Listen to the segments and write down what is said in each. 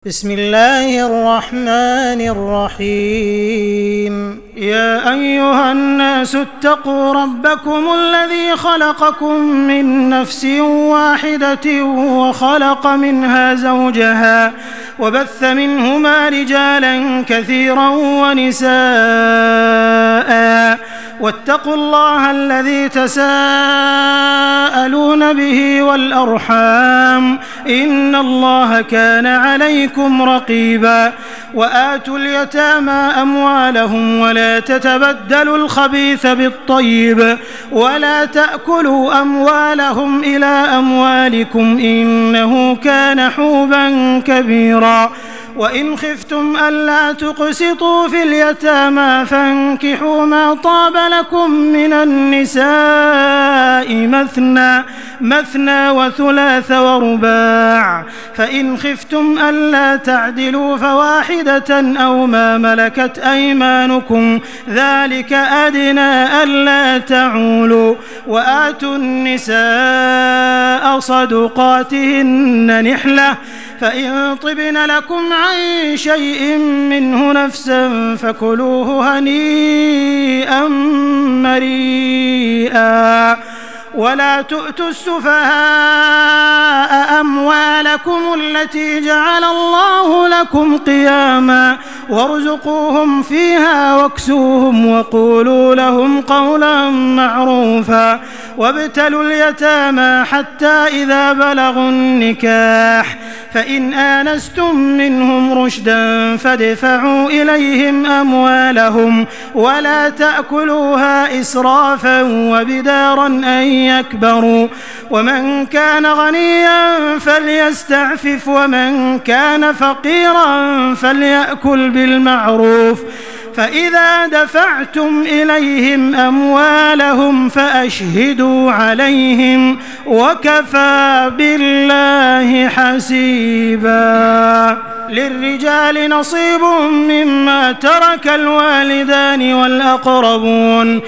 بسم الله الرحمن الرحيم. يا أيها الناس اتقوا ربكم الذي خلقكم من نفس واحدة وخلق منها زوجها وبث منهما رجالا كثيرا ونساء، واتقوا الله الذي تساءلون به والأرحام إن الله كان عليكم رقيبا. وآتوا اليتامى أموالهم ولا تتبدلوا الخبيث بالطيب ولا تأكلوا أموالهم إلى أموالكم إنه كان حوبا كبيرا. وإن خفتم ألا تقسطوا في اليتامى فانكحوا ما طاب لكم من النساء مثنى وثلاث ورباع، فإن خفتم ألا تعدلوا فواحدة أو ما ملكت أيمانكم ذلك أدنى ألا تعولوا. وآتوا النساء صدقاتهن نحلة، فإن طبن لكم عن شيء منه نفسا فكلوه هنيئا مريئا. ولا تؤتوا السفهاء أموالكم التي جعل الله لكم قياما وارزقوهم فيها واكسوهم وقولوا لهم قولا معروفا. وابتلوا اليتامى حتى إذا بلغوا النكاح فإن آنستم منهم رشدا فادفعوا إليهم أموالهم ولا تأكلوها إسرافا وبدارا أن يكبروا. ومن كان غنيا فليستعفف ومن كان فقيرا فليأكل بالمعروف. فإذا دفعتم إليهم أموالهم فأشهدوا عليهم وكفى بالله حسيبا. للرجال نصيب مما ترك الوالدان والأقربون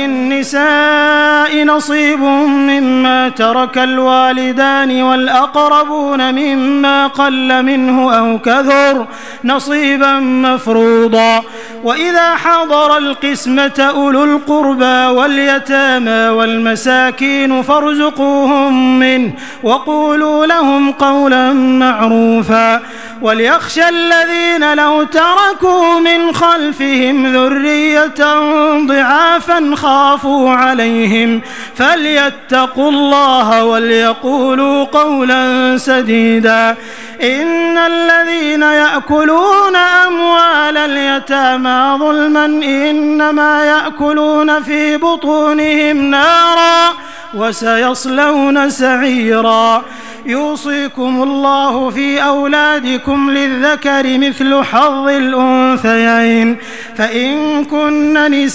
وللنساء نصيب مما ترك الوالدان والأقربون مما قل منه أو كثر نصيبا مفروضا. وإذا حضر القسمة أولو القربى واليتامى والمساكين فارزقوهم منه وقولوا لهم قولا معروفا. وليخشى الذين لو تركوا من خلفهم ذرية ضعافا خافوا عليهم فليتقوا الله وليقولوا قولا سديدا. إن الذين يأكلون أموال اليتامى ظلما إنما يأكلون في بطونهم نارا وسيصلون سعيرا. يوصيكم الله في أولادكم للذكر مثل حظ الأنثيين، فإن كن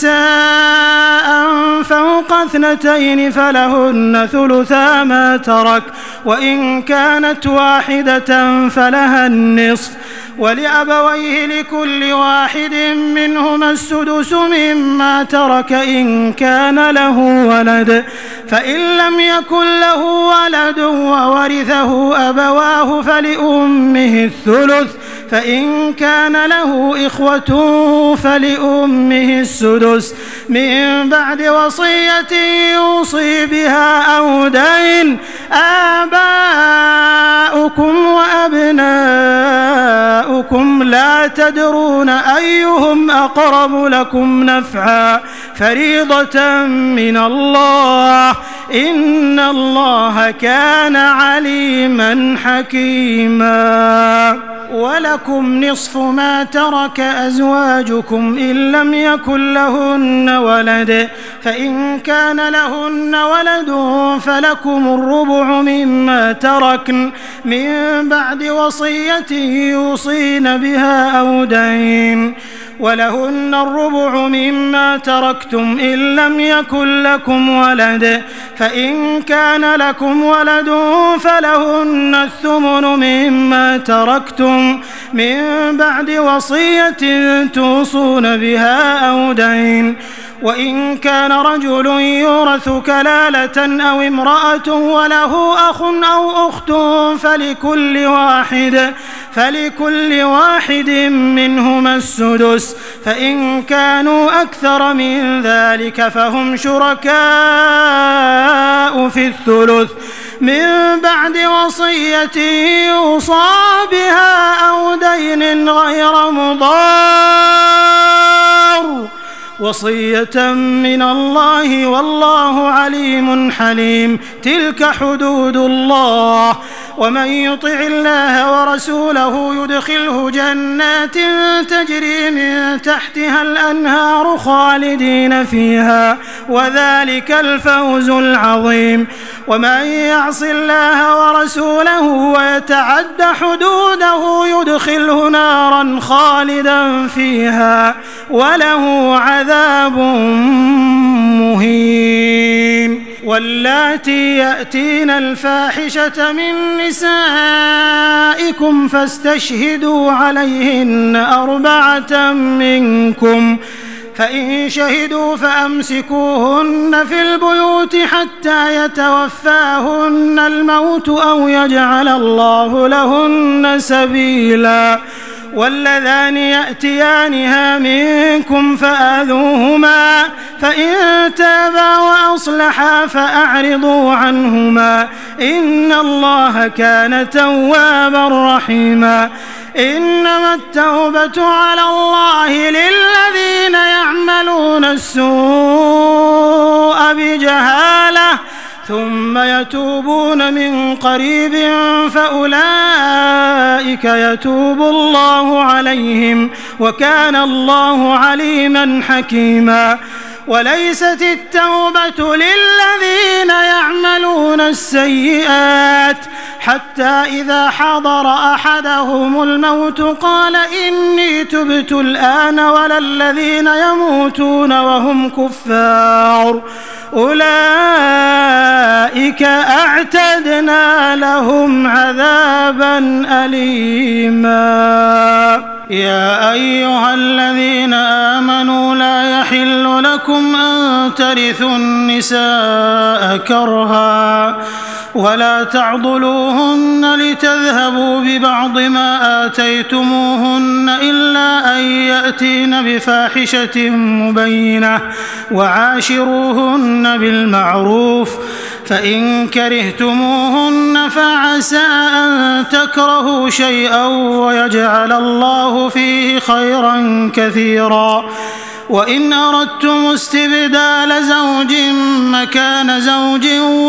نساء فوق 2 فلهن ثلثا ما ترك، وإن كانت واحدة فلها النصف، ولأبويه لكل واحد منهما السدس مما ترك إن كان له ولد، فإن لم يكن له ولد وورثه أبواه فلأمه الثلث، فإن كان له إخوة فلأمه السدس من بعد وصية يوصي بها أو دين. آباؤكم وأبناؤكم لا تدرون أيهم أقرب لكم نفعا فريضة من الله إن الله كان عليما حكيما. ولكم نصف ما ترك أزواجكم إن لم يكن لهن ولد، فإن كان لهن ولد فلكم الربع مما تركن من بعد وصية يوصين بها أو دين. ولهن الربع مما تركتم إن لم يكن لكم ولد، فإن كان لكم ولد فلهن الثمن مما تركتم من بعد وصية توصون بها أو دين. وإن كان رجل يورث كلالة أو امرأة وله أخ أو أخت فلكل واحد منهما السدس، فإن كانوا أكثر من ذلك فهم شركاء في الثلث من بعد وصية يوصى بها أو دين غير مضار، وصية من الله والله عليم حليم. تلك حدود الله، ومن يطع الله ورسوله يدخله جنات تجري من تحتها الأنهار خالدين فيها، وذلك الفوز العظيم. ومن يعص الله ورسوله ويتعد حدوده يدخله نارا خالدا فيها وله عذاب مهين. واللاتي يأتين الفاحشة من نسائكم فاستشهدوا عليهن 4 منكم، فإن شهدوا فأمسكوهن في البيوت حتى يتوفاهن الموت أو يجعل الله لهن سبيلا. واللذان يأتيانها منكم فآذوهما، فإن تابا وأصلحا فأعرضوا عنهما، إن الله كان توابا رحيما. إنما التوبة على الله للذين يعملون السوء بجهالة ثم يتوبون من قريب فأولئك يتوب الله عليهم، وكان الله عليما حكيما. وليست التوبة للذين يعملون السيئات حتى إذا حضر أحدهم الموت قال إني تبت الآن، ولا الذين يموتون وهم كفار، أولئك أعتدنا لهم عذابا أليما. يا أيها الذين آمنوا لا يحل لكم أن ترثوا النساء كرها ولا تعضلوهن لتذهبوا ببعض ما آتيتموهن إلا أن يأتين بفاحشة مبينة، وعاشروهن بالمعروف، فإن كرهتموهن فعسى أن تكرهوا شيئا ويجعل الله فيه خيرا كثيرا. وإن أردتم استبدال زوج مكان زوج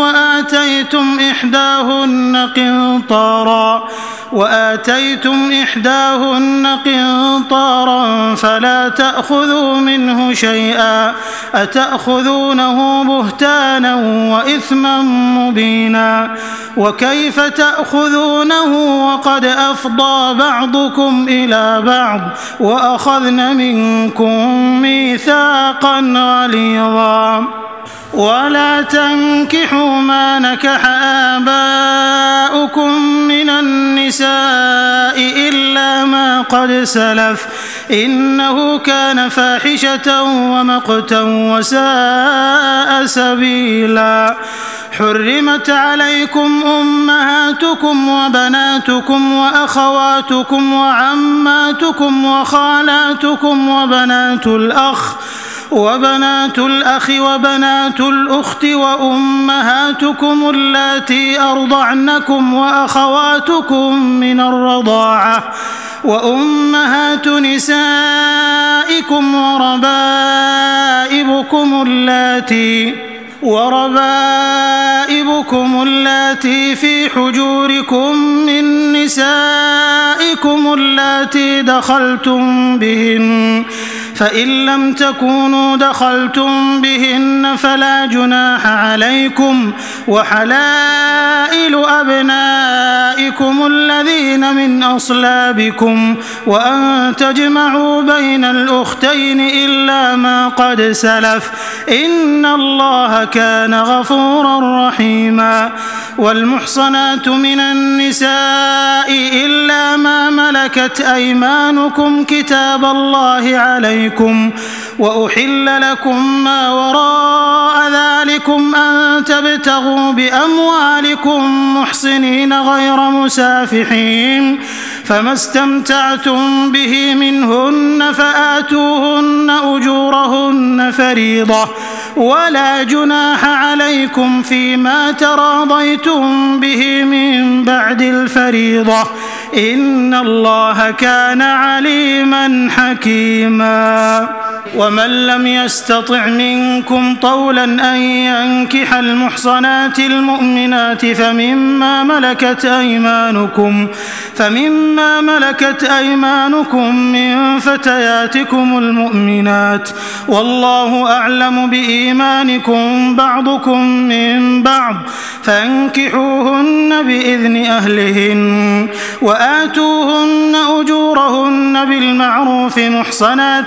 وآتيتم إحداهن قنطارا فلا تأخذوا منه شيئا، أتأخذونه بهتانا وإثما مبينا، وكيف تأخذونه وقد أفضى بعضكم إلى بعض وأخذن منكم ميثاقا غليظا. ولا تنكحوا ما نكح آباؤكم من النساء إلا ما قد سلف، إنه كان فاحشة ومقتا وساء سبيلا. حرمت عليكم أمهاتكم وبناتكم وأخواتكم وعماتكم وخالاتكم وبنات الأخ وبنات الأخت وأمهاتكم اللاتي أرضعنكم وأخواتكم من الرضاعة وأمهات نسائكم وربائبكم اللاتي في حجوركم من نسائكم اللاتي دخلتم بهن، فإن لم تكونوا دخلتم بهن فلا جناح عليكم، وحلائل أبنائكم الذين من أصلابكم، وأن تجمعوا بين الأختين إلا ما قد سلف، إن الله كان غفورا رحيما. والمحصنات من النساء إلا ما ملكت أيمانكم كتاب الله عليكم، وأحل لكم ما وراء ذلكم أن تبتغوا بأموالكم محصنين غير مسافحين، فما استمتعتم به منهن فآتوهن أجورهن فريضة، ولا جناح عليكم فيما تراضيتم به من بعد الفريضة، إن الله كان عليما حكيما. ومن لم يستطع منكم طولا أن ينكح المحصنات المؤمنات فمما ملكت أيمانكم من فتياتكم المؤمنات، والله أعلم بإيمانكم بعضكم من بعض، فانكحوهن بإذن أهلهن وآتوهن أجورهن بالمعروف محصنات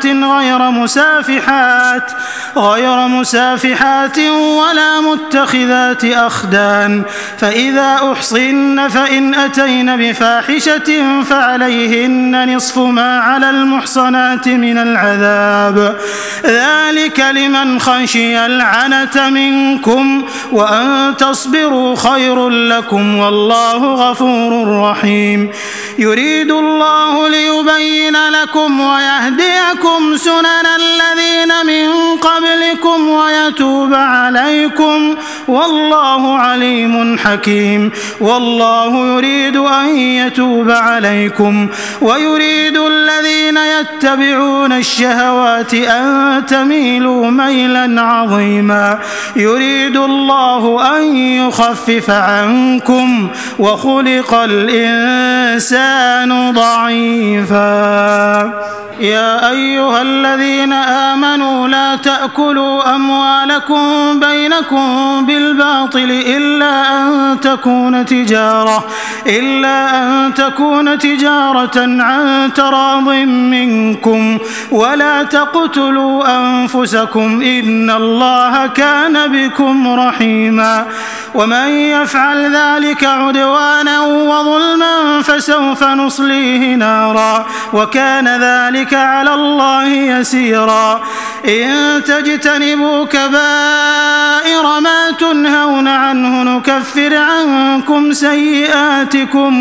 غير مسافحات ولا متخذات أخدان، فإذا أحصن فإن أتين بفاحشة فعليهن نصف ما على المحصنات من العذاب، ذلك لمن خشي العنة منكم، وأن تصبروا خير لكم، والله غفور رحيم. يريد الله ليبين لكم ويهديكم سنن الذين من قبلكم ويتوب عليكم، والله عليم حكيم. والله يريد أن يتوب عليكم ويريد الذين يتبعون الشهوات أن تميلوا ميلا عظيما. يريد الله أن يخفف عنكم وخلق الإنسان ضعيفا. يا أيها الذين آمنوا لا تأكلوا أموالكم بينكم بالباطل إلا أن تكون تجارة عن تراض منكم، ولا تقتلوا أنفسكم إن الله كان بكم رحيما. ومن يفعل ذلك عدوانا وظلما فسوف نصليه نارا، وكان ذلك على الله يسيرا. إن تجتنبوا كبائر ما تنهون عنه نكفر عنكم سيئاتكم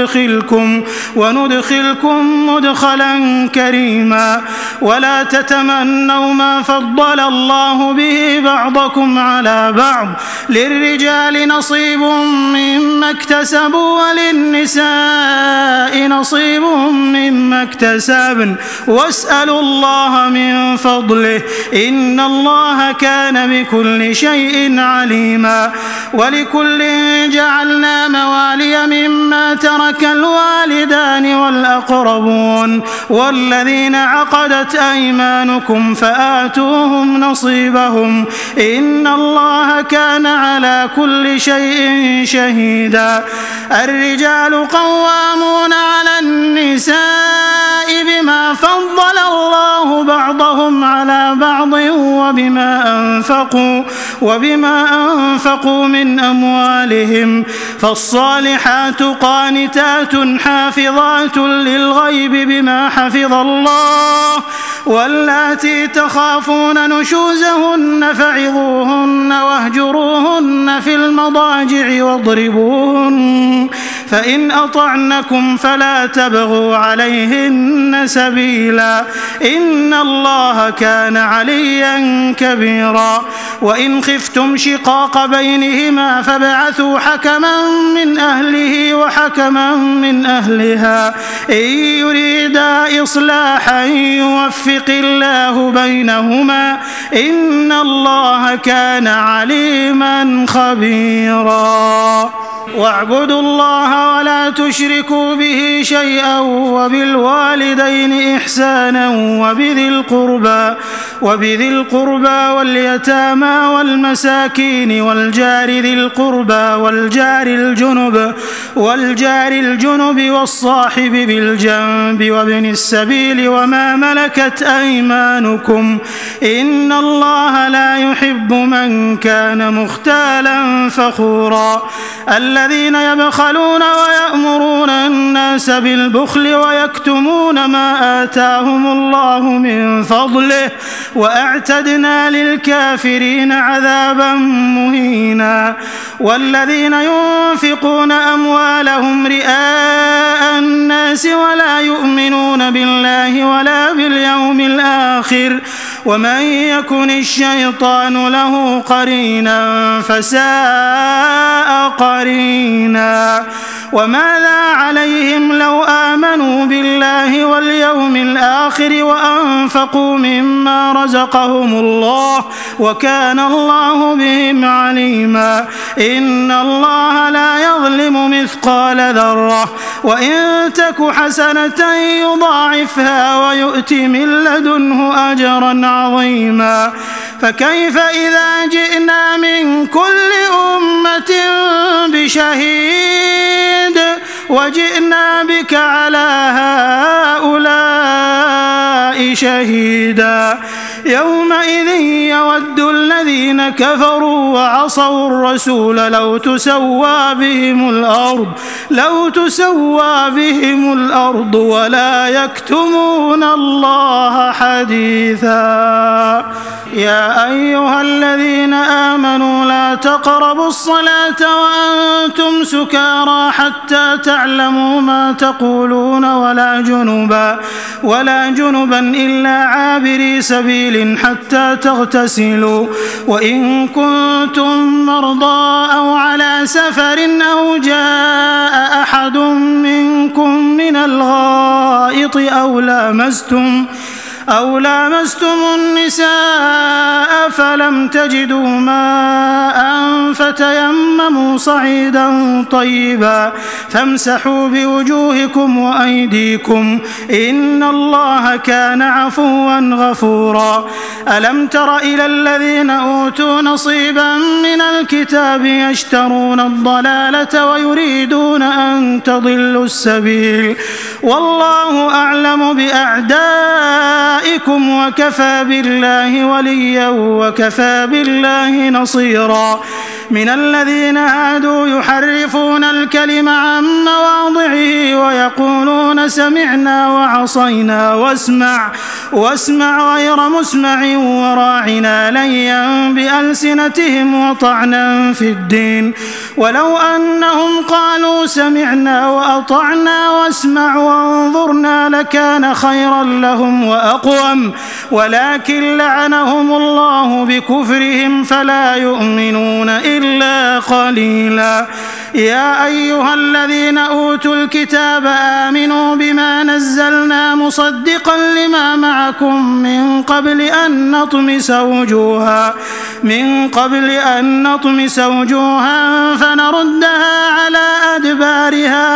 وندخلكم مدخلا كريما. ولا تتمنوا ما فضل الله به بعضكم على بعض، للرجال نصيب مما اكتسبوا وللنساء نصيب مما اكتسبن، واسألوا الله من فضله إن الله كان بكل شيء عليما. ولكل جعلنا موالي مما ترك الوالدان والأقربون والذين عقدت أيمانكم فآتوهم نصيبهم إن الله كان على كل شيء شهيدا. الرجال قوامون على النساء بما فضل الله بعضهم على بعض وبما أنفقوا من أموالهم، فالصالحات قانتات حافظات للغيب بما حفظ الله، واللاتي تخافون نشوزهن فعظوهن واهجروهن في المضاجع واضربوهن، فإن أطعنكم فلا تبغوا عليهن سبيلا إن الله كان عليا كبيرا. وإن خفتم شقاق بينهما فابعثوا حكما من أهله وحكما من أهلها إن يريدا إصلاحا يوفق الله بينهما إن الله كان عليما خبيرا. واعبدوا الله ولا تشركوا به شيئا وبالوالدين إحسانا وبذي القربى واليتامى والمساكين والجار ذي القربى والجار الجنب والصاحب بالجنب وابن السبيل وما ملكت أيمانكم إن الله لا يحب من كان مختالا فخورا. الذين يبخلون ويأمرون الناس بالبخل ويكتمون ما آتاهم الله من فضله وأعتدنا للكافرين عذابا مهينا. والذين ينفقون أموالهم رئاء الناس ولا يؤمنون بالله ولا باليوم الآخر ومن يكن الشيطان له قرينا فساء قرينا. وماذا عليهم لو آمنوا بالله واليوم الآخر وأنفقوا مما رزقهم الله وكان الله بهم عليما. إن الله لا يظلم مثقال ذرة وإن تك حسنة يضاعفها ويؤت من لدنه أجرا عظيما. فكيف إذا جئنا من كل أمة بشهيد وجئنا بك على هؤلاء شهيدا. يومئذ يود الذين كفروا وعصوا الرسول لو تسوى بهم الأرض ولا يكتمون الله حديثا. يا أيها الذين آمنوا لا تقربوا الصلاة وأنتم سكارى حتى تعلموا ما تقولون ولا جنبا إلا عابري سبيل حتى تغتسلوا وإن كنتم مرضى أو على سفر أو جاء أحد منكم من الغائط أو لامستم النساء فلم تجدوا ماء فتيمموا صعيدا طيبا فامسحوا بوجوهكم وأيديكم إن الله كان عفوا غفورا. ألم تر إلى الذين أوتوا نصيبا من الكتاب يشترون الضلالة ويريدون أن تضلوا السبيل والله أعلم بأعدائكم وكفى بالله وليا وكفى بالله نصيرا. من الذين هادوا يحرفون الكلم عن مواضعه ويقولون سمعنا وعصينا واسمع غير مسمع وراعنا ليا بألسنتهم وطعنا في الدين ولو أنهم قالوا سمعنا وأطعنا واسمع وانظرنا لكان خيرا لهم وأقوم ولكن لعنهم الله بكفرهم فلا يؤمنون إلا قليلا. يا أيها الذين أوتوا الكتاب آمنوا بما نزلنا مصدقا لما معكم من قبل أن نطمس وجوها فنردها على أدبارها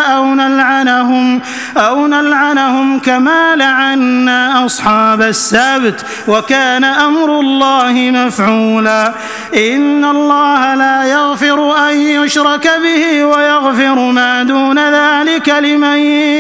أو نلعنهم كما لعنا أصحاب السبت وكان أمر الله مفعولا. إن الله لا يغفر أن يشرك به ويغفر ما دون ذلك لمن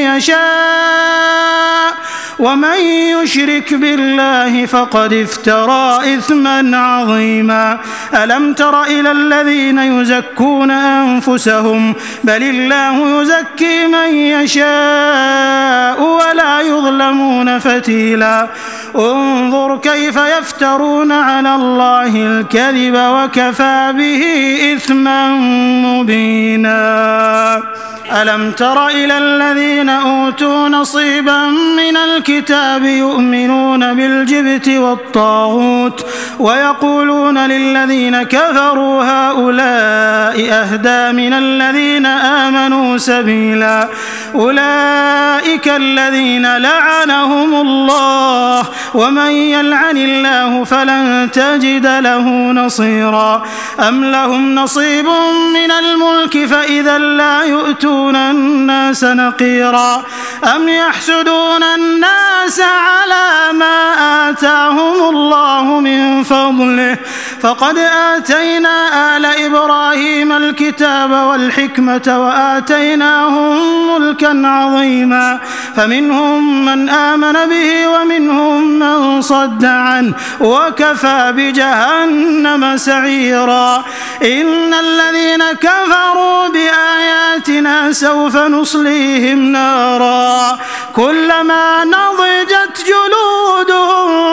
يشاء ومن يشرك بالله فقد افترى إثما عظيما. ألم تر إلى الذين يزكون أنفسهم بل الله يزكي من يشاء ولا يظلمون فتيلا. انظر كيف يفترون على الله الكذب وكفى به إثما مبينا. ألم تر إلى الذين أوتوا نصيبا من الكتاب يؤمنون بالجبت والطاغوت ويقولون للذين كفروا هؤلاء أهدى من الذين آمنوا سبيلا. أولئك الذين لعنهم الله ومن يلعن الله فلن تجد له نصيرا. أم لهم نصيب من الملك فإذا لا يؤتون الناس نقيرا. أم يحسدون الناس على ما آتاهم الله من فضله فقد آتينا آل إبراهيم الكتاب والحكمة وآتيناهم ملكا عظيما فمنهم من آمن به ومنهم من صد عنه وكفى بجهنم سعيرا. إن الذين كفروا بآياتنا سوف نصليهم نارا كلما نضجت جلودهم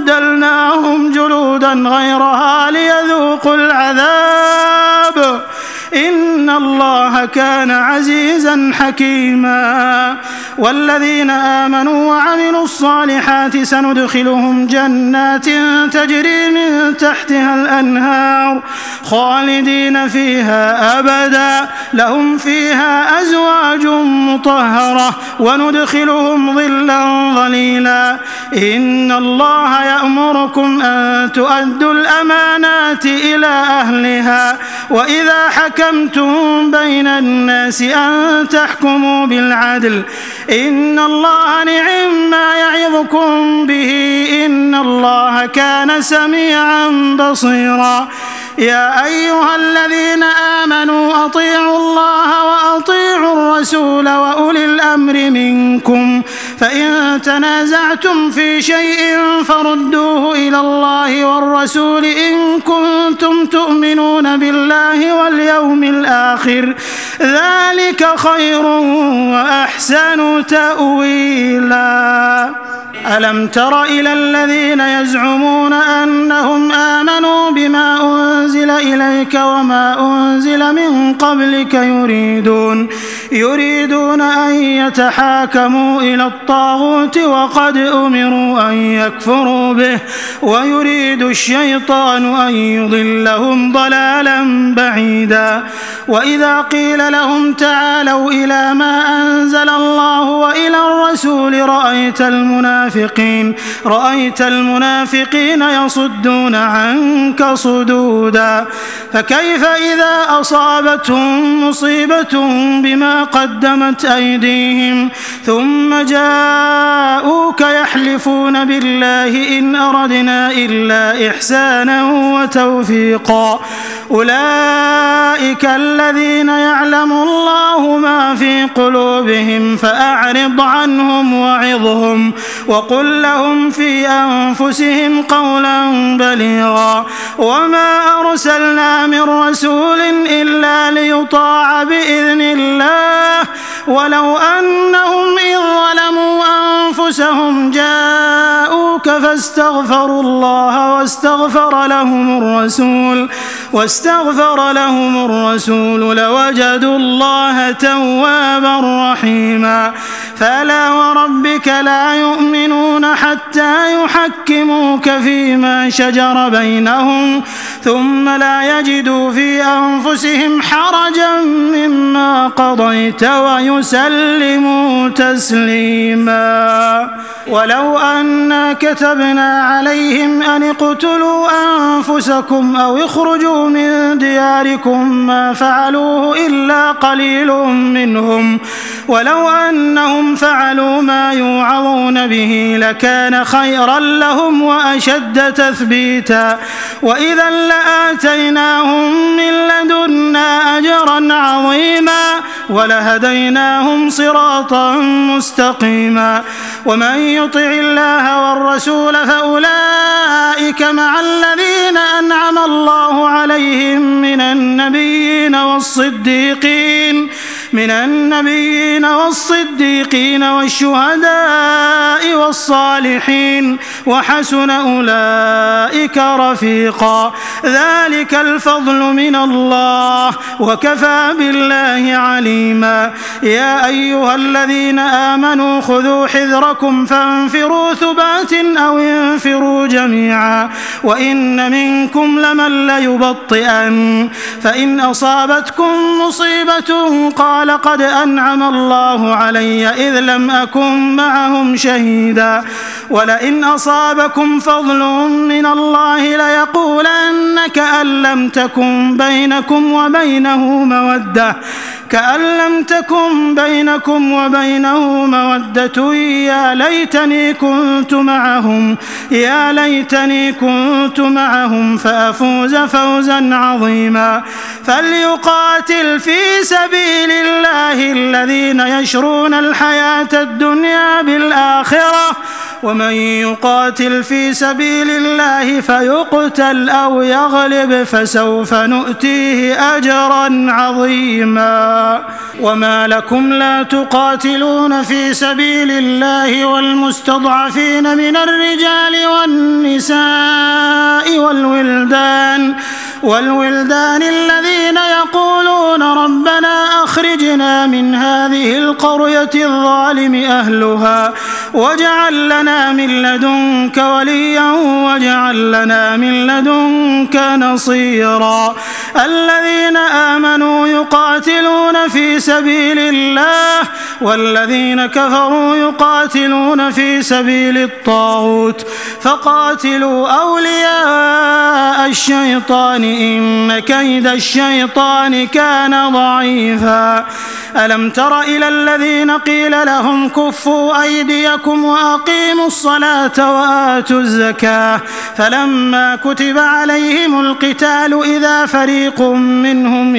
وبدلناهم جلودا غيرها ليذوقوا العذاب إن الله كان عزيزا حكيما. والذين آمنوا وعملوا الصالحات سندخلهم جنات تجري من تحتها الأنهار خالدين فيها أبدا لهم فيها أزواج مطهرة وندخلهم ظلا ظليلا. إن الله يأمركم أن تؤدوا الأمانات إلى أهلها وإذا حكمتم بين الناس أن تحكموا بالعدل إن الله نعم ما يعظكم به إن الله كان سميعا بصيرا. يا أيها الذين آمنوا أطيعوا الله وأطيعوا الرسول وأولي الأمر منكم فإن تنازعتم في شيء فردوه إلى الله والرسول إن كنتم تؤمنون بالله واليوم الآخر ذلك خير وأحسن تأويلا. ألم تر إلى الذين يزعمون أنهم آمنوا بما أنزل إليك وما أنزل من قبلك يريدون أن يتحاكموا إلى الطاغوت وقد أمروا أن يكفروا به ويريد الشيطان أن يضلهم ضلالا بعيدا. وإذا قيل لهم تعالوا إلى ما أنزل الله وإلى الرسول رأيت المنافقين يصدون عنك صدودا. فكيف إذا أصابتهم مصيبة بما قدمت أيديهم ثم جاءوك يحلفون بالله إن أردنا إلا إحسانا وتوفيقا أولئك الذين يعلم الله ما في قلوبهم فأعرض عنهم وعظهم وقل لهم في أنفسهم قولا بليغا. وما أرسلنا من رسول إلا ليطاع بإذن الله ولو أنهم إذ ظلموا أنفسهم جاءوك فاستغفروا الله واستغفر لهم الرسول لوجدوا الله توابا رحيما. فلا وربك لا يؤمنون حتى يحكموك فيما شجر بينهم ثم لا يجدوا في أنفسهم حرجا مما قضيت ويسلموا تسليما. ولو أنا كتبنا عليهم أن اقتلوا أنفسكم أو اخرجوا من دياركم ما فعلوه إلا قليل منهم ولو أنهم فعلوا ما يوعظون به لكان خيرا لهم وأشد تثبيتا وإذا لآتيناهم من لدنا أجرا عظيما ولهديناهم صراطا مستقيما. ومن يطع الله والرسول فأولئك مع الذين أنعم الله عليهم من النبيين والصديقين والشهداء والصالحين وحسن أولئك رفيقا. ذلك الفضل من الله وكفى بالله عليما. يا أيها الذين آمنوا خذوا حذركم فانفروا ثبات أو انفروا جميعا وإن منكم لمن ليبطئن فإن أصابتكم مصيبة قال قد أنعم الله علي إذ لم أكن معهم شهيدا ولئن أصابكم فضل من الله ليقولن كأن لم تكن بينكم وبينه مودة يا ليتني كنت معهم فأفوز فوزا عظيما. فليقاتل في سبيل الله الذين يشرون الحياة الدنيا بالآخرة ومن يقاتل في سبيل الله فيقتل أو يغلب فسوف نؤتيه أجرا عظيما. وما لكم لا تقاتلون في سبيل الله والمستضعفين من الرجال والنساء والولدان الذين يقولون ربنا أخرجنا من هذه القرية الظالم أهلها واجعل لنا من لدنك وليا واجعل لنا من لدنك نصيرا. الذين آمنوا يقاتلون في سبيل الله والذين كفروا يقاتلون في سبيل الطاغوت فقاتلوا أولياء الشيطان إن كيد الشيطان كان ضعيفا. ألم تر إلى الذين قيل لهم كفوا أيديكم وأقيموا الصلاة وآتوا الزكاة فلما كتب عليهم القتال إذا فريق منهم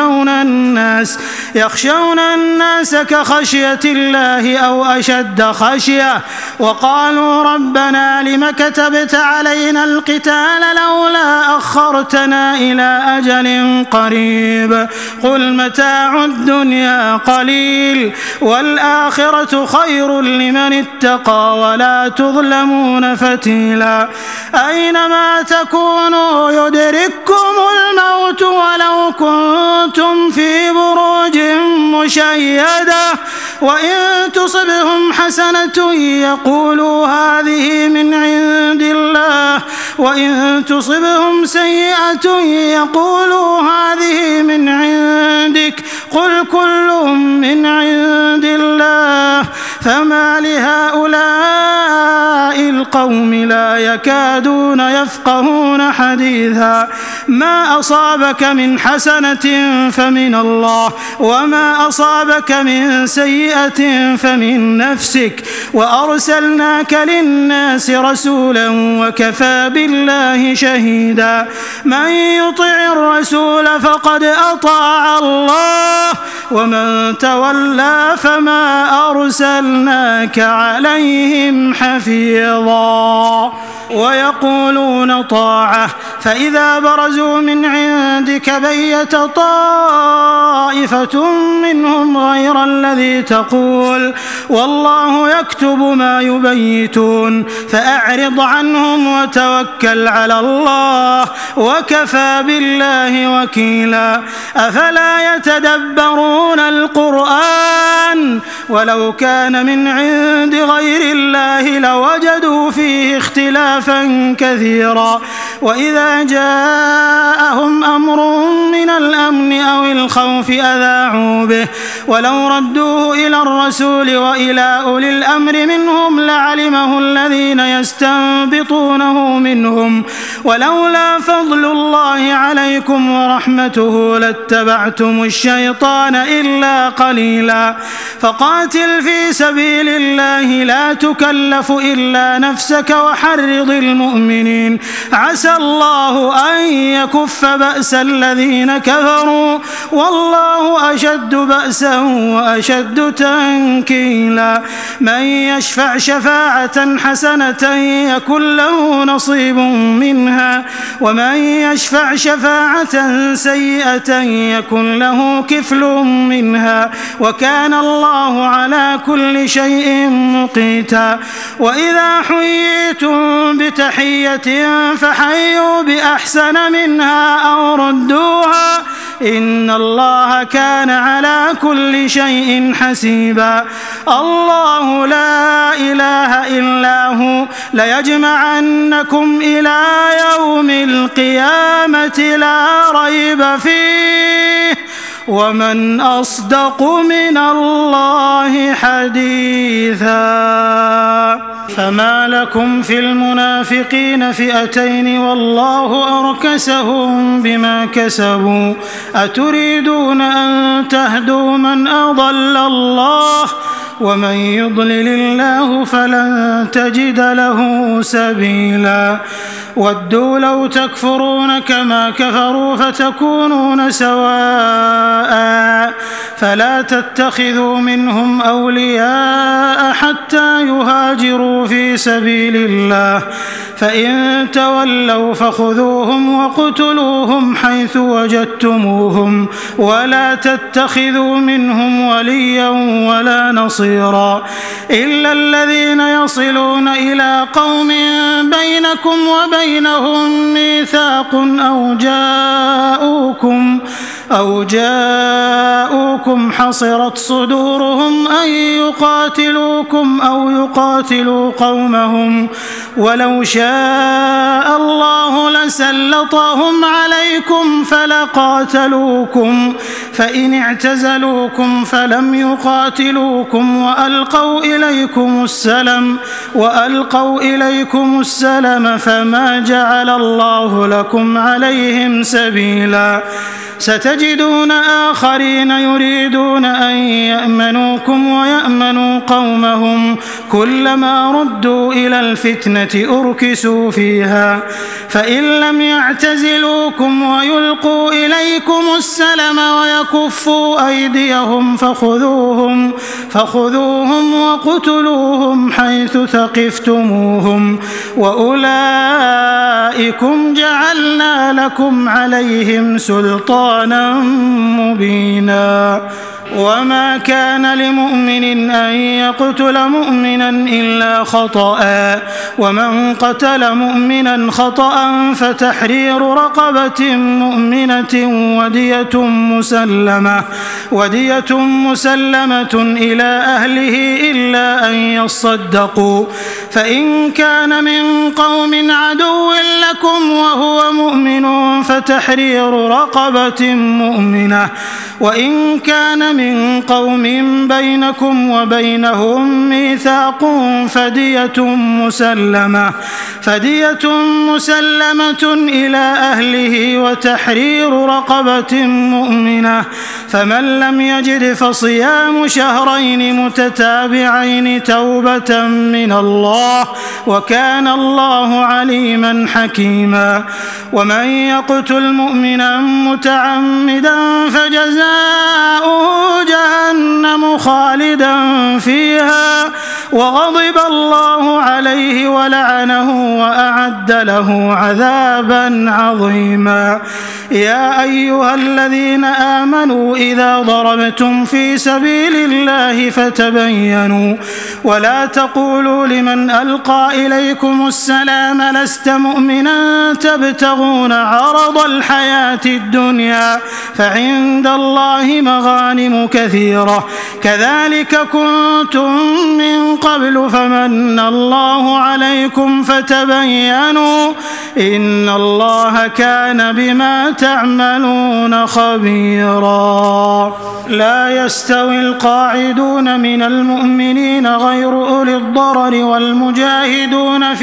يخشون الناس كخشية الله أو أشد خشية وقالوا ربنا لم كتبت علينا القتال لولا أخرتنا إلى أجل قريب قل متاع الدنيا قليل والآخرة خير لمن اتقى ولا تظلمون فتيلا. أينما تكونوا يدرككم الموت ولو كنتم في بروج مشيدة وإن تصبهم حسنة يقولوا هذه من عند الله وإن تصبهم سيئة يقولوا هذه من عندك قل كل من عند الله فما لهؤلاء القوم لا يكادون يفقهون حديثا. ما أصابك من حسنة فمن الله وما أصابك من سيئة فمن نفسك وأرسلناك للناس رسولا وكفى بالله شهيدا. من يطع الرسول فقد أطاع الله ومن تولى فما أرسلناك عليهم حفيظا. ويقولون طاعة فإذا برزوا من عندك بيت طائفة منهم غير الذي تقول والله يكتب ما يبيتون فأعرض عنهم وتوكل على الله وكفى بالله وكيلا. أفلا يتدبرون القرآن ولو كان من عند غير الله لوجدوا فيه اختلافا كثيرا. وإذا جاءهم أمر من الأمن أو الخوف أذاعوا به ولو ردوه إلى الرسول وإلى أولي الأمر منهم لعلمه الذين يستنبطونه منهم ولولا فضل الله عليكم ورحمته لاتبعتم الشيطان إلا قليلا. فقاتل في سبيل الله لا تكلف إلا نفسك وحرض المؤمنين عسى الله أن يكف بأس الذين كفروا والله أشد بأسا وأشد تنكيلا. من يشفع شفاعة حسنة يكن له نصيب منها ومن يشفع شفاعة سيئة يكن له كفل منها وكان الله على كل شيء مقيتا. وإذا حييتم بتحية فحيوا بأحسن منها أو ردوها إن الله كان على كل شيء حسيبا. الله لا إله إلا هو ليجمعنكم إلى يوم القيامة لا ريب فيه ومن أصدق من الله حديثا. فما لكم في المنافقين فئتين والله أركسهم بما كسبوا أتريدون أن تهدوا من أضل الله ومن يضلل الله فلن تجد له سبيلا ودوا لو تكفرون كما كفروا فتكونون سواء فلا تتخذوا منهم أولياء حتى يهاجروا في سبيل الله فإن تولوا فخذوهم وقتلوهم حيث وجدتموهم ولا تتخذوا منهم وليا ولا نصيرا إلا الذين يصلون إلى قوم بينكم وبينهم ميثاق أو جاءوكم حصرت صدورهم أن يقاتلوكم أو يقاتلوا قومهم ولو شاء الله لسلطهم عليكم فلقاتلوكم فإن اعتزلوكم فلم يقاتلوكم وألقوا إليكم السلم فما جعل الله لكم عليهم سبيلا ستجدون آخرين يريدون أن يأمنوكم ويأمنوا قومهم كلما ردوا إلى الفتنة أركسوا فيها فإن لم يعتزلوكم ويلقوا إليكم السلم ويكفوا أيديهم فخذوهم وقتلوهم حيث ثقفتموهم وأولئكم جعلنا لكم عليهم سلطانا مبينا وما كان لمؤمن أن يقتل مؤمنا إلا خطأ ومن قتل مؤمنا خطأ فتحرير رقبة مؤمنة ودية مسلمة إلى أهله إلا أن يصدقوا فإن كان من قوم عدو لكم وهو مؤمن فتحرير رقبة مؤمنة وإن كان من قوم بينكم وبينهم ميثاق فدية مسلمة إلى أهله وتحرير رقبة مؤمنة فمن لم يجد فصيام شهرين متتابعين توبة من الله وكان الله عليما حكيما ومن يقتل مؤمنا متعمدا فجزاؤه جهنم خالدا فيها وغضب الله عليه ولعنه وأعد له عذابا عظيما يا أيها الذين آمنوا إذا ضربتم في سبيل الله فتبينوا ولا تقولوا لمن ألقى إليكم السلام لست مؤمنا تبتغون عرض الحياة الدنيا فعند الله مغانم كثيرة كذلك كنتم من قبل فمن الله عليكم فتبينوا إن الله كان بما تعملون خبيرا لا يستوي القاعدون من المؤمنين غير أولي الضرر والمجاهدون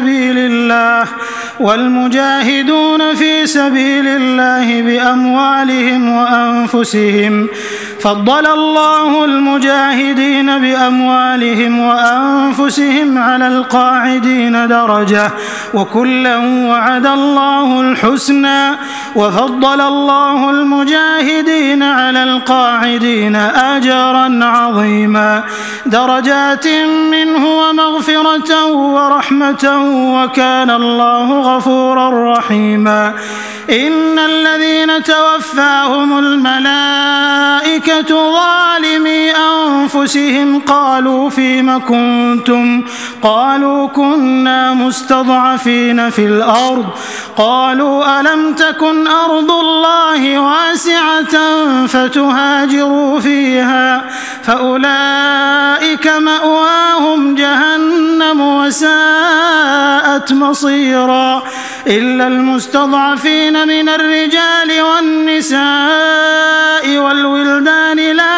في سبيل الله بأموالهم وأنفسهم فضل الله المجاهدين بأموالهم وأنفسهم على القاعدين درجة وكلا وعد الله الحسنى وفضل الله المجاهدين على القاعدين أجرا عظيما درجات منه ومغفرة ورحمة وكان الله غفورا رحيما إن الذين توفاهم الملائكة ظالمي أنفسهم قالوا فيم كنتم قالوا كنا مستضعفين في الأرض قالوا ألم تكن أرض الله واسعة فتهاجروا فيها فأولئك مأواهم جهنم وساءت مصيرا إلا المستضعفين من الرجال والنساء والولدان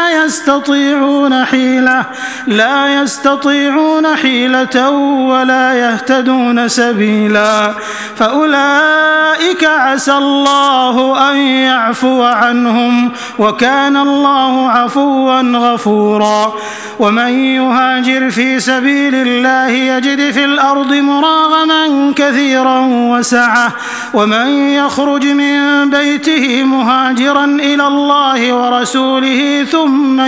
لا يستطيعون حيلة ولا يهتدون سبيلا فأولئك عسى الله أن يعفو عنهم وكان الله عفوا غفورا ومن يهاجر في سبيل الله يجد في الأرض مراغما كثيرا وسعة ومن يخرج من بيته مهاجرا إلى الله ورسوله ثم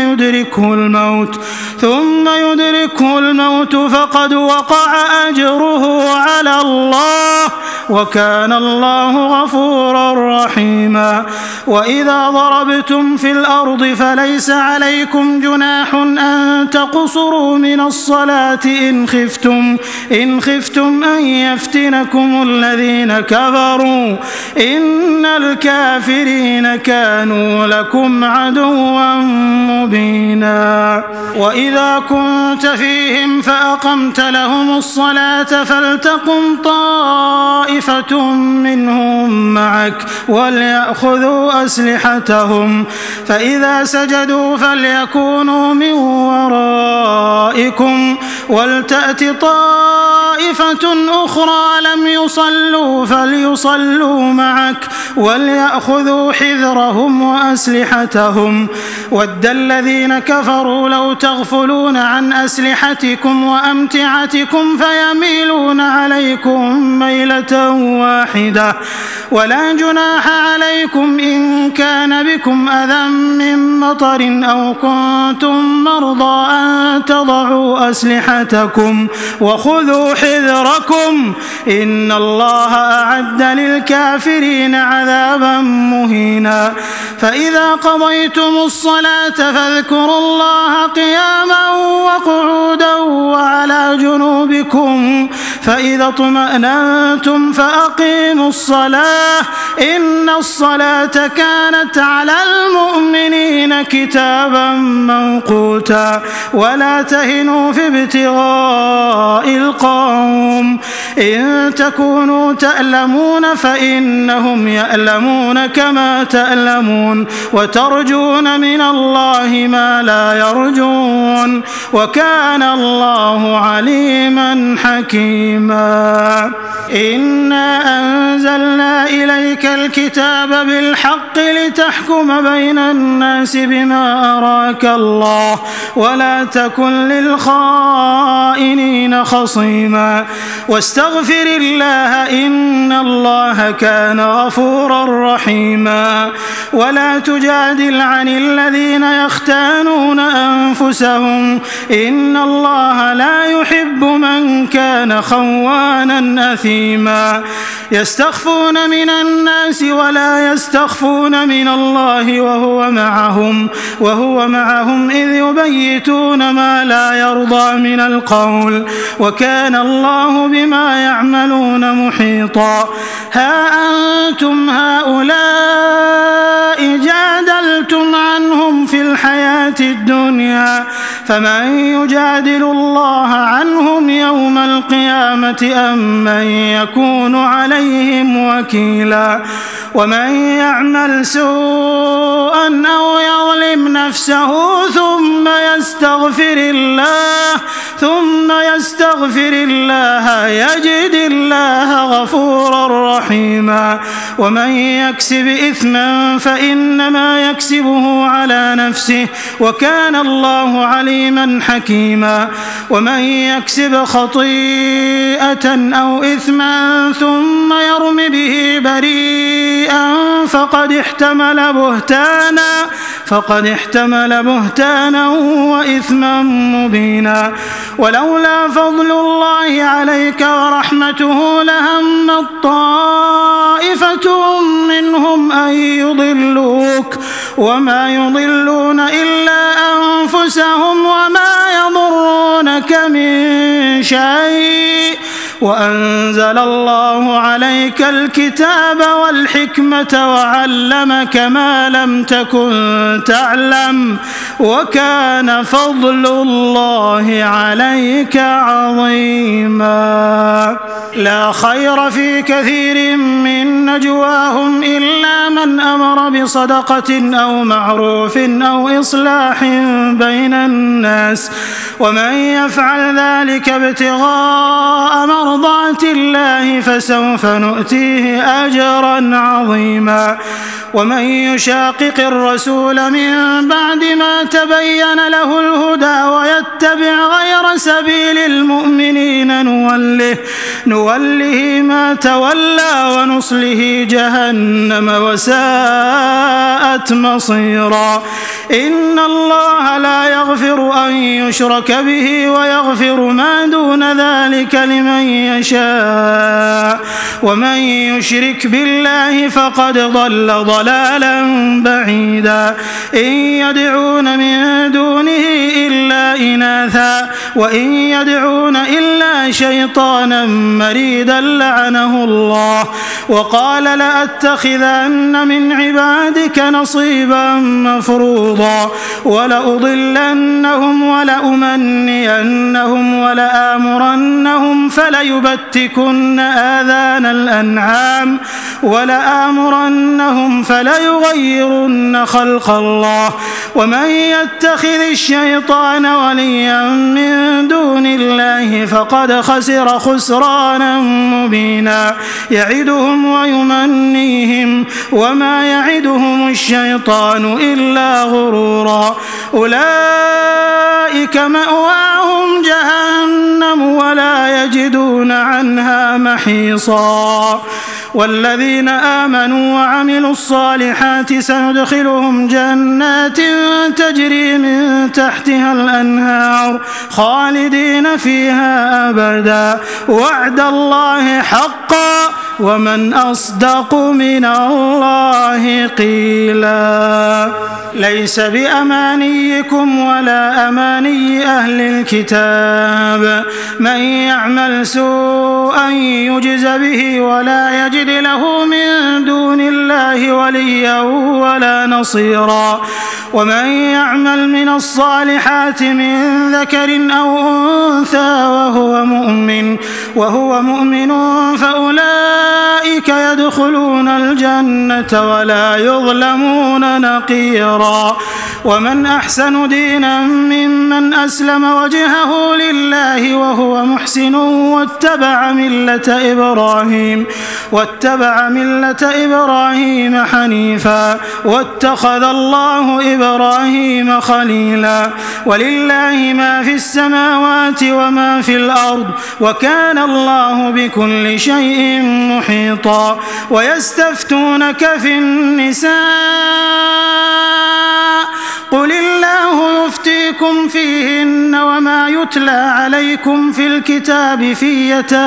يدركه الموت فقد وقع أجره على الله وكان الله غفورا رحيما وإذا ضربتم في الأرض فليس عليكم جناح أن تقصروا من الصلاة إن خفتم أن يفتنكم الذين كفروا إن الكافرين كانوا لكم عدوا مبينا وإذا كنت فيهم فأقمت لهم الصلاة فلتقم طائفة منهم معك وليأخذوا أسلحتهم فإذا سجدوا فليكونوا من ورائكم ولتأت طائفة أخرى لم يصلوا فليصلوا معك وليأخذوا حذرهم وأسلحتهم ود الذين كفروا لو تغفلون عن أسلحتكم وأمتعتكم فيميلون عليكم ميلة واحدة ولا جناح عليكم إن كان بكم أذى من مطر أو كنتم مرضى أن تضعوا أسلحتكم وخذوا حذركم إن الله أعد للكافرين عذابا مهينا فإذا قضيتم الصلاة فاذكروا الله قياما وقعودا وعلى جنوبكم فإذا اطمأننتم فأقيموا الصلاة إن الصلاة كانت على المؤمنين كتابا موقوتا ولا تهنوا في ابتغاء القوم إن تكونوا تألمون فإنهم يألمون كما تألمون وترجون من الله ما لا يرجون وكان الله عليما حكيما إنا أنزلنا إليك الكتاب بالحق لتحكم بين الناس بما أراك الله ولا تكن للخائنين خصيما واستغفر الله إن الله كان غفورا رحيما ولا تجادل عن الذين يختانون أنفسهم إن الله لا يحب من كان خوانا أثيما يستخفون من الناس ولا يستخفون من الله وهو معهم إذ يبيتون ما لا يرضى من القول وكان الله بما يعملون محيطا ها أنتم هؤلاء جادلتم عنهم في الحياة الدنيا فمن يجادل الله عنهم يوم القيامة أم من يكون عليهم وكيلا ومن يعمل سوءا أو يظلم نفسه ثم يستغفر الله يجد الله غفورا رحيما ومن يكسب إثما فإنما يكسبه على نفسه وكان الله عليما حكيما ومن يكسب خطيئة أو إثما ثم يرم به بريئا فقد احتمل بهتانا وإثما مبينا ولولا فضل الله عليك ورحمته لهمت طائفة منهم أن يضلوك وما يضلون إلا أنفسهم وما يضرونك من شيء وأنزل الله عليك الكتاب والحكمة وعلمك ما لم تكن تعلم وكان فضل الله عليك عظيما. لا خير في كثير من نجواهم إلا من أمر بصدقة أو معروف أو إصلاح بين الناس ومن يفعل ذلك ابتغاء مرضات الله فسوف نؤتيه أجرا عظيما ومن يشاقق الرسول من بعد ما تبين له الهدى ويتبع غير سبيل المؤمنين نوله ما تولى ونصله جهنم وساءت مصيرا إن الله لا يغفر أن يشرك به ويغفر ما دون ذلك لمن يشاء ومن يشرك بالله فقد ضل ضلالا بعيدا إن يدعون من دونه إلا إناثا وإن يدعون إلا شيطانا مريدا لعنه الله وقال لأتخذن من عبادك نصيبا مفروضا ولأضلنهم ولأمنينهم ولآمرنهم فليبتكن آذان الأنعام ولآمرنهم فليغيرن خلق الله ومن يتخذ الشيطان وليا من دون الله فقد خسر خسرانا مبينا يعدهم ويمنيهم وما يعدهم الشيطان إلا غرورا أولئك مأواهم جهنم ولا يجدون عنها محيصا والذين آمنوا وعملوا الصالحات سندخلهم جنات تجري من تحتها الأنهار خالدين فيها أبدا وعد الله حقا ومن أصدق من الله قيلا ليس بأمانيكم ولا أماني أهل الكتاب من يعمل سوءا يجز به ولا يجد له من دون الله وليا ولا نصيرا ومن يعمل من الصالحات من ذكر أو أنثى وهو مؤمن فأولئك يدخلون الجنة ولا يظلمون نقيرا ومن أحسن دينا ممن أسلم وجهه لله وهو محسن واتبع ملة إبراهيم حنيفا واتخذ الله إبراهيم خليلا ولله ما في السماوات وما في الأرض وكان الله بكل شيء محيطا ويستفتونك في النساء قل الله يفتيكم فيهن وما يتلى عليكم في الكتاب في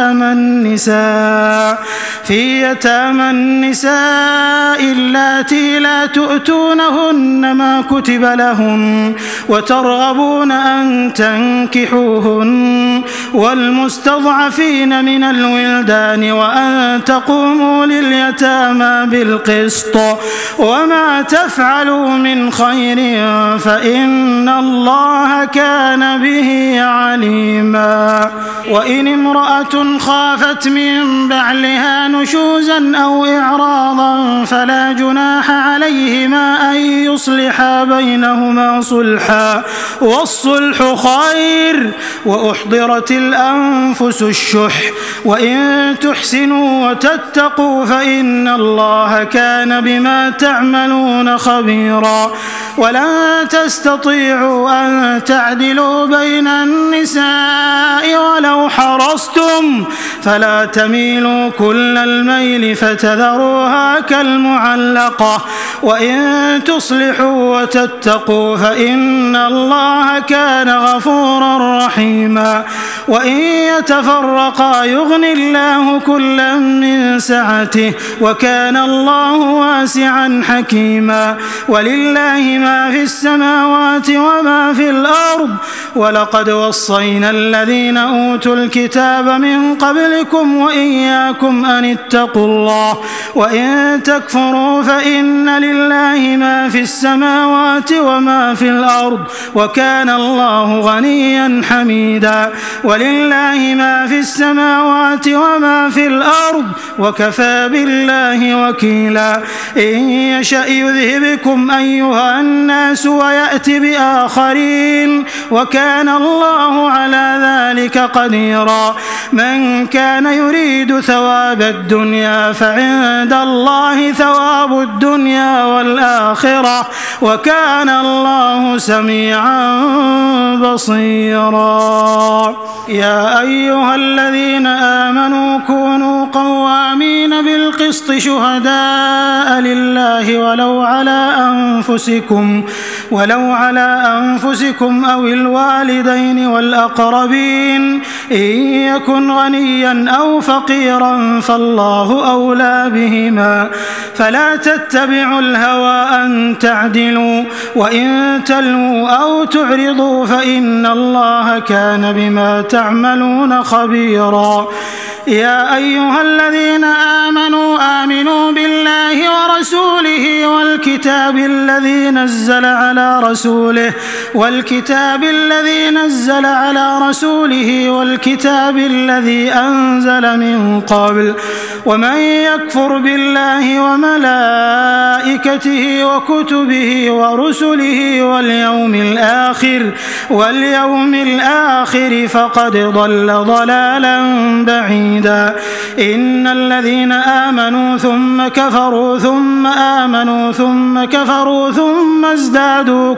يتامى النساء اللاتي لا تؤتونهن ما كتب لهن وترغبون أن تنكحوهن والمستضعفين من الولدان وأن تقوموا لليتامى بالقسط وما تفعلوا من خير فإن الله كان به عليما وإن امرأة خافت من بعلها نشوزا أو إعراضا فلا جناح عليهما أن يصلحا بينهما صلحا والصلح خير وأحضرت الأنفس الشح وإن تحسنوا وتتقوا فإن الله كان بما تعملون خبيرا ولن تستطيعوا أن تعدلوا بين النساء ولو حرصتم فلا تميلوا كل الميل فتذروها كالمعلقة وإن تصلحوا وتتقوا فإن الله كان غفورا رحيما وإن يتفرقا يغني الله كلا من سعته وكان الله واسعا حكيما ولله ما في السماوات وما في الأرض ولقد وصينا الذين أوتوا الكتاب من قبل قبلكم وإياكم أن اتقوا الله وإن تكفروا فإن لله ما في السماوات وما في الأرض وكان الله غنيا حميدا ولله ما في السماوات وما في الأرض وكفى بالله وكيلا إن يشأ يذهبكم أيها الناس ويأتي بآخرين وكان الله على ذلك قديرا من كان يريد ثواب الدنيا فعند الله ثواب الدنيا والآخرة وكان الله سميعا بصيرا يا أيها الذين آمنوا كونوا قوامين بالقسط شهداء لله ولو على أنفسكم أو الوالدين والأقربين إن يكن غنيا أو فقيرا فالله أولى بهما فلا تتبعوا الهوى أن تعدلوا وإن تلووا أو تعرضوا فإن الله كان بما تعملون خبيرا يا أيها الذين آمنوا بالله ورسوله والكتاب الذي نزل على رسوله والكتاب الذي أنزل من قبل ومن يكفر بالله وملائكته وكتبه ورسله واليوم الآخر فقد ضل ضلالا بعيدا إن الذين آمنوا ثم كفروا ثم آمنوا ثم كفروا ثم ازدادوا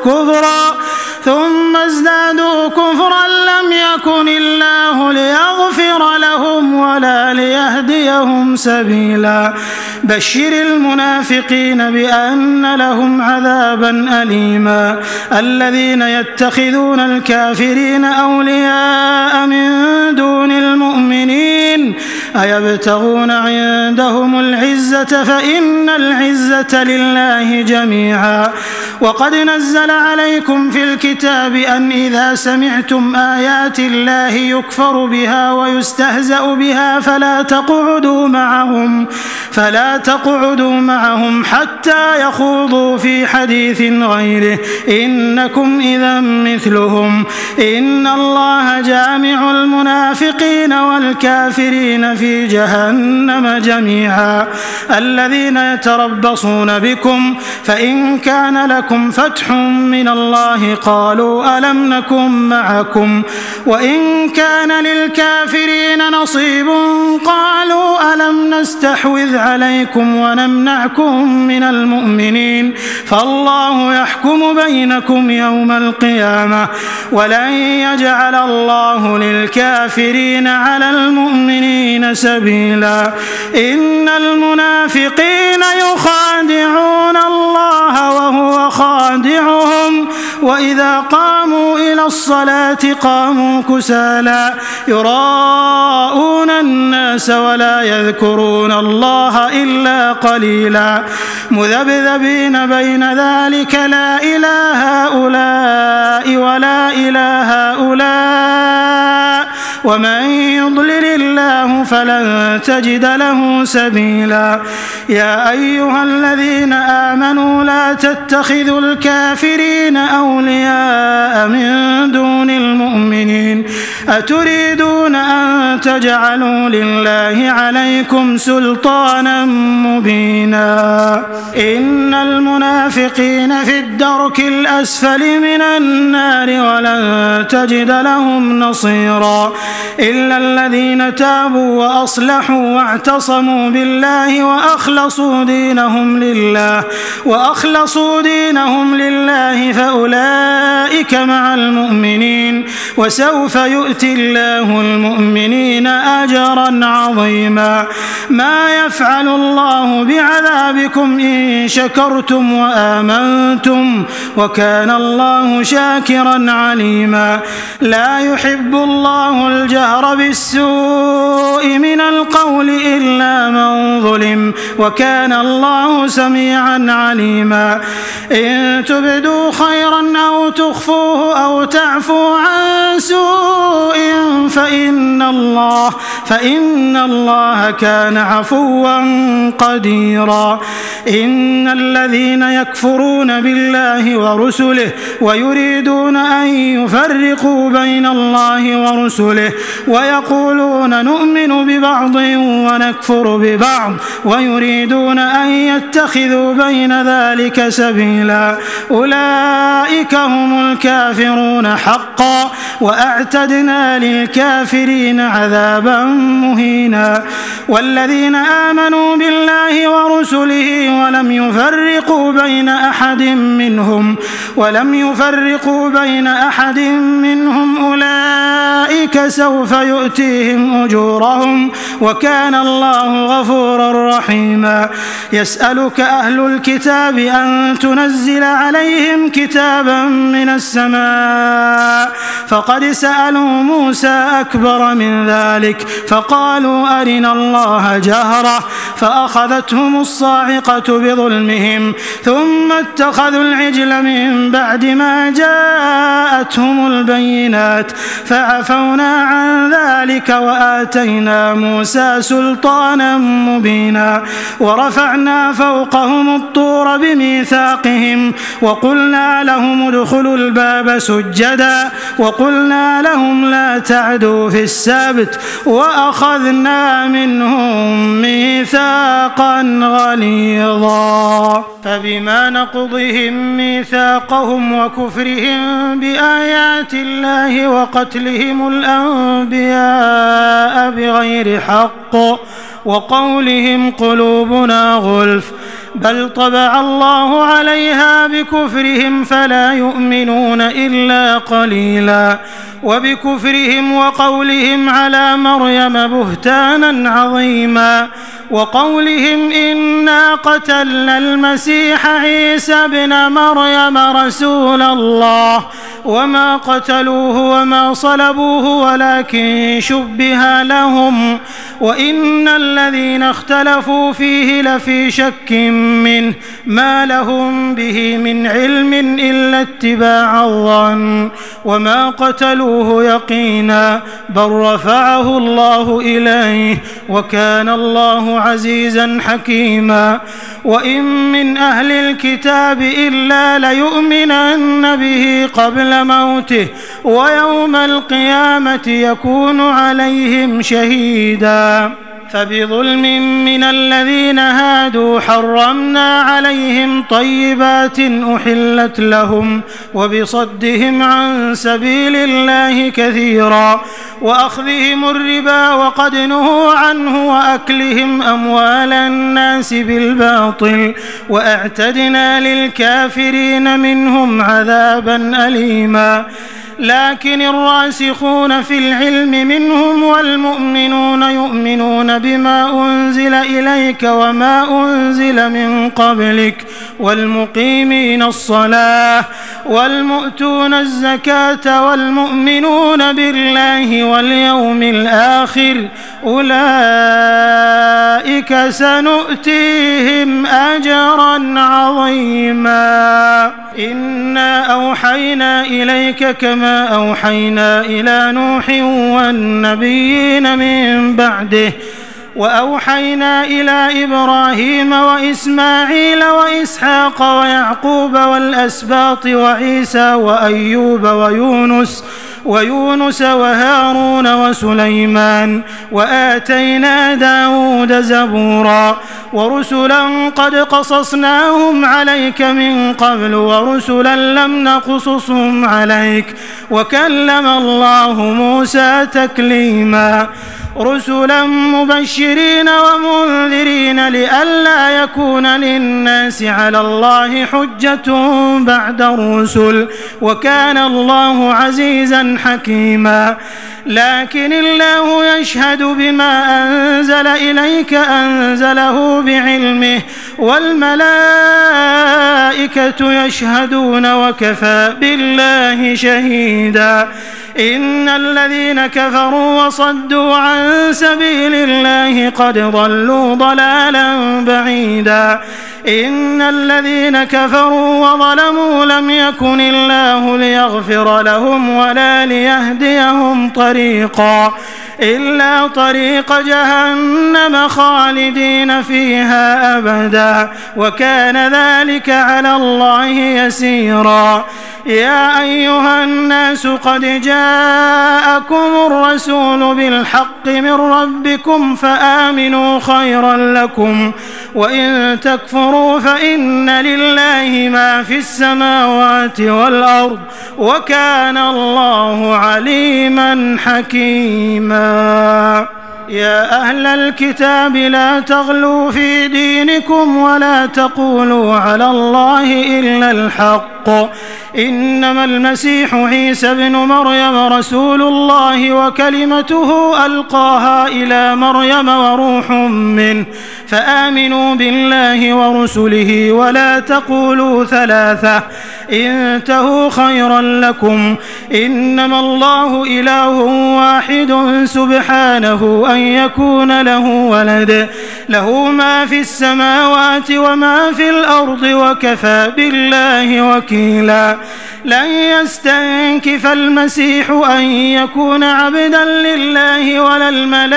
كفرا لم يكن الله ليغفر لهم ولا ليهديهم سبيلا بشر المنافقين بأن لهم عذابا أليما الذين يتخذون الكافرين أولياء من دون المؤمنين أيبتغون عندهم العزة فإن العزة لله جميعا وقد نزل عليكم في الكتاب أن إذا سمعتم آيات الله يكفر بها ويستهزأ بها فلا تقعدوا معهم حتى يخوضوا في حديث غيره إنكم إذا مثلهم إن الله جامع المنافقين والكافرين في جهنم جميعا الذين يتربصون بكم فإن كان لكم فتح من الله قالوا ألم نكن معكم وإن كان للكافرين نصيب قالوا ألم نستحوذ عليكم ونمنعكم من المؤمنين فالله يحكم بينكم يوم القيامة ولن يجعل الله للكافرين على المؤمنين سبيلا إن المنافقين يخادعون الله وهو خادعهم وإذا قاموا إلى الصلاة قاموا كسالى يراءون الناس ولا يذكرون الله إلا قليلا مذبذبين بين ذلك لا إله هؤلاء ولا إله هؤلاء ومن يضلل الله فلن تجد له سبيلا يا أيها الذين آمنوا لا تتخذوا الكافرين أولياء من دون المؤمنين أتريدون أن تجعلوا لله عليكم سلطانا مبينا إن المنافقين في الدرك الأسفل من النار ولن تجد لهم نصيرا إلا الذين تابوا وأصلحوا واعتصموا بالله وأخلصوا دينهم لله فأولئك مع المؤمنين وسوف يؤتي الله المؤمنين أجرا عظيما ما يفعل الله بعذابكم إن شكرتم وآمنتم وكان الله شاكرا عليما لا يحب الله الجهر بالسوء من القول إلا من ظلم وكان الله سميعا عليما إن تبدوا خيرا أو تخفوه أو تعفو عن سوء فإن الله كان عفوا قديرا. إن الذين يكفرون بالله ورسله ويريدون أن يفرقوا بين الله ورسله ويقولون نؤمن ببعض ونكفر ببعض ويريدون أن يتخذوا بين ذلك سبيلا أولئك هم الكافرون حقا وأعتدنا للكافرين عذابا مهينا. والذين آمنوا بالله ورسله ولم يفرقوا بين أحد منهم أولئك سوف يؤتيهم أجورهم وكان الله غفورا رحيما. يسألك أهل الكتاب أن تنزل عليهم كتابا من السماء فقد سألوا موسى أكبر من ذلك فقالوا أرنا الله جهرة فأخذتهم الصاعقة بظلمهم ثم اتخذوا العجل من بعد ما جاءتهم البينات فعفونا عن ذلك وآتينا موسى سلطانا مبينا. ورفعنا فوقهم الطور بميثاقهم وقلنا لهم ادخلوا الباب سجدا وقلنا لهم لا تعدوا في السبت وأخذنا منهم ميثاقا غليظا. فبما نقضهم ميثاقهم وكفرهم بآيات الله وقتلهم الأنبياء بغير حق وقولهم قلوبنا غلف بل طبع الله عليها بكفرهم فلا يؤمنون إلا قليلا. وبكفرهم وقولهم على مريم بهتانا عظيما وقولهم إنا قتلنا المسيح عيسى ابن مريم رسول الله وما قتلوه وما صلبوه ولكن شبه لهم وإن الذين اختلفوا فيه لفي شك منه ما لهم به من علم إلا اتباع الظن وما قتلوه يقينا بل رفعه الله إليه وكان الله عزيزا حكيما. وإن من أهل الكتاب إلا ليؤمنن به قبل موته ويوم القيامة يكون عليهم شهيدا. فبظلم من الذين هادوا حرمنا عليهم طيبات أحلت لهم وبصدهم عن سبيل الله كثيرا وأخذهم الربا وقد نهوا عنه وأكلهم أموال الناس بالباطل وأعتدنا للكافرين منهم عذابا أليما. لكن الراسخون في العلم منهم والمؤمنون يؤمنون بما أنزل إليك وما أنزل من قبلك والمقيمين الصلاة والمؤتون الزكاة والمؤمنون بالله واليوم الآخر أولئك سنؤتيهم أجرا عظيما. إنا أوحينا إليك كما أوحينا إلى نوح والنبيين من بعده وأوحينا إلى إبراهيم وإسماعيل وإسحاق ويعقوب والأسباط وعيسى وأيوب ويونس وهارون وسليمان وآتينا داود زبورا ورسلا قد قصصناهم عليك من قبل ورسلا لم نقصصهم عليك وكلم الله موسى تكليما. رسلا مبشرين ومنذرين لئلا يكون للناس على الله حجة بعد الرسل وكان الله عزيزا حكيما. لكن الله يشهد بما أنزل إليك أنزله بعلمه والملائكة يشهدون وكفى بالله شهيدا. إن الذين كفروا وصدوا عن سبيل الله قد ضلوا ضلالا بعيدا. إن الذين كفروا وظلموا لم يكن الله ليغفر لهم ولا ليهديهم طريقا. إلا طريق جهنم خالدين فيها أبدا وكان ذلك على الله يسيرا. يا أيها الناس قد جاءكم الرسول بالحق من ربكم فآمنوا خيرا لكم وإن تكفروا فإن لله ما في السماوات والأرض وكان الله عليما حكيما. يا أهل الكتاب لا تغلوا في دينكم ولا تقولوا على الله إلا الحق إنما المسيح عيسى بن مريم رسول الله وكلمته ألقاها إلى مريم وروح منه فآمنوا بالله ورسله ولا تقولوا ثلاثة انتهوا خيرا لكم إنما الله إله واحد سبحانه أن يكون له ولد له ما في السماوات وما في الأرض وكفى بالله وكيلا. لن يستنكف المسيح أن يكون عبدا لله ولا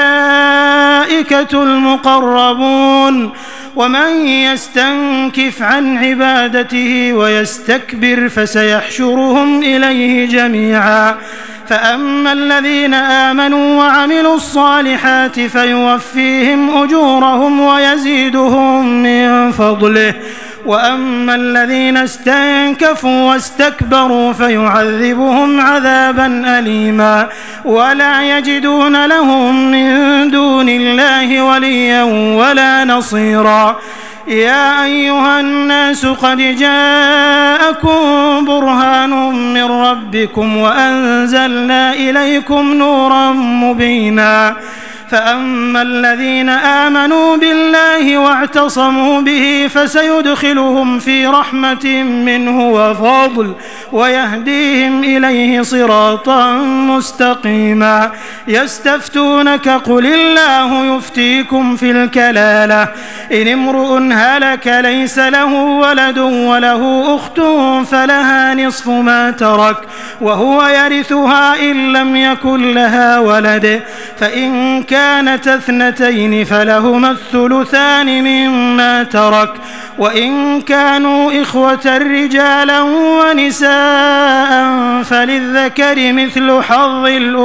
الملائكة المقربون ومن يستنكف عن عبادته ويستكبر فسيحشرهم إليه جميعا. فأما الذين آمنوا وعملوا الصالحات فيوفيهم أجورهم ويزيدهم من فضله وأما الذين استنكفوا واستكبروا فيعذبهم عذابا أليما ولا يجدون لهم من دون الله وليا ولا نصيرا. يا أيها الناس قد جاءكم برهان من ربكم وأنزلنا إليكم نورا مبينا. فأما الذين آمنوا بالله واعتصموا به فسيدخلهم في رحمة منه وفضل ويهديهم إليه صراطا مستقيما. يستفتونك قل الله يفتيكم في الكلالة إن امرؤ هلك ليس له ولد وله أخت فلها نصف ما ترك وهو يرثها إن لم يكن لها ولد فإن كانت اثنتين فلهما الثلثان مما ترك وإن كانوا إخوة رجالا ونساء فللذكر مثل حظ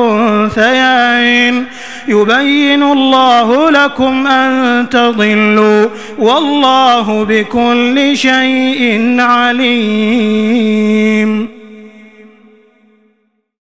الأنثيين يبين الله لكم أن تضلوا والله بكل شيء عليم.